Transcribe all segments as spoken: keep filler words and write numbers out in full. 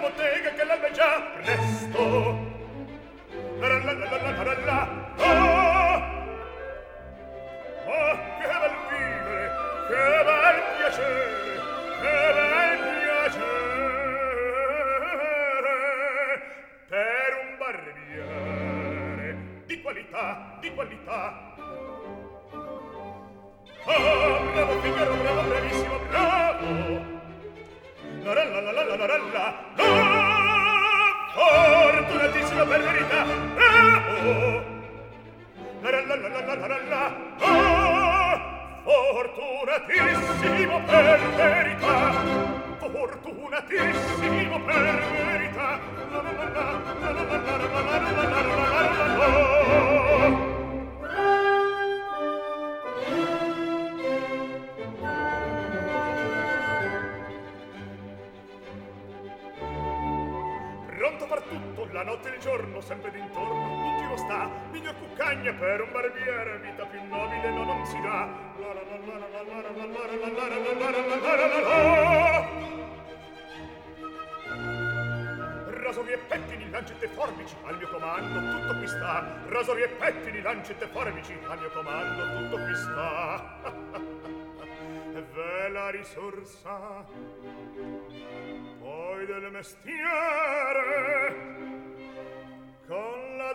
bottega che l'alba è già presto. La la la la la la la la. Oh! Oh, che bel vivere, che bel piacere, che bel piacere per un barbiere di qualità, di qualità. Oh, bravo Figaro, bravo, bravissimo, bravo. La la la la la la la la. Oh, fortunatissimo per verità, bravo. La la la la la la la la. Oh, fortunatissimo per verità, fortunatissimo per verità. La la la la la la la la la la la la la. Pronto per tutto, la notte e il giorno, sempre d'intorno, in giro sta, miglior cuccagna per un barbiere, vita più nobile no, non si dà. La la la la la la la la la la la la la la la la. Rasori e pettini, lancette e forbici, al mio comando tutto qui sta. Rasori e pettini, lancette e forbici, al mio comando tutto qui sta. Ve la risorsa poi del mestiere con la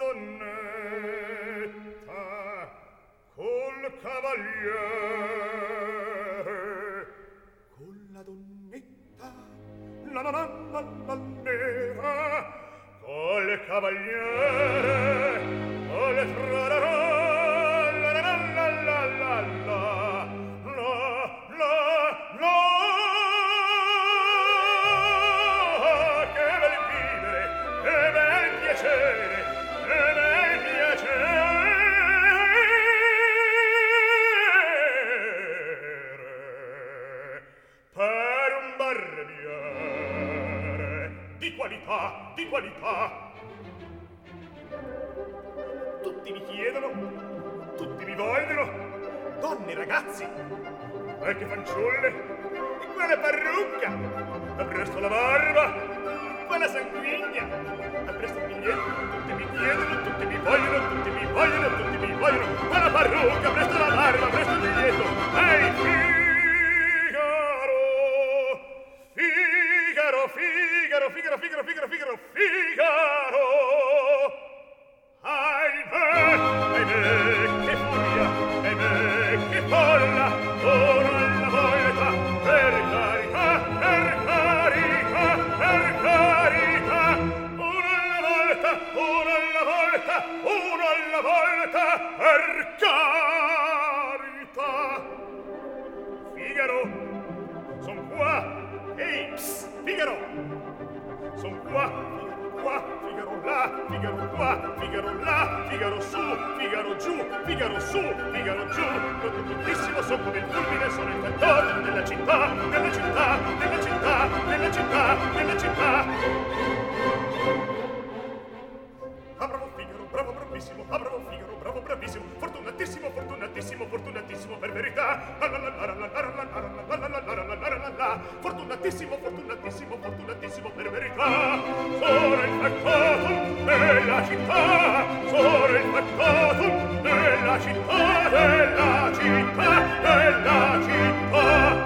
donnetta, col cavaliere, con la donnetta, la la la la la nera, col cavaliere, col trararà, la la la la la la la. Di qualità. Tutti mi chiedono, tutti mi vogliono, donne, ragazzi, qualche fanciulle, e quella parrucca, appresso la barba, quella sanguigna, appresso il biglietto, tutti mi chiedono, tutti mi vogliono, tutti mi vogliono, tutti mi vogliono, quella parrucca, appresso la barba, appresso il biglietto. Ehi, Figaro, Figaro, Figaro, Figaro, Figaro, Figaro, Figaro! Ahimè, ahimè, che furia, ahimè, che folla, ora alla volta, per carità, per carità, per carità, una alla volta, una alla volta, una alla volta, per carità. Figaro, son qua. Ehi, psst, Figaro! Son qua, qua, Figaro là, Figaro qua, Figaro là, Figaro su, Figaro giù, Figaro su, Figaro giù. Tuttissimo son come il fulmine, sono il fantomo della città, della città, della città, della città, della città. Ah, bravo Figaro, bravo, bravissimo, ah, bravo Figaro, bravo, bravissimo, fortunatissimo, fortunatissimo, fortunatissimo per verità. La la la la la la la la la la la la la la la la. Fortunatissimo, fortunatissimo, fortunatissimo per verità. Sono il factotum della città, sono il factotum della città, della città, della città.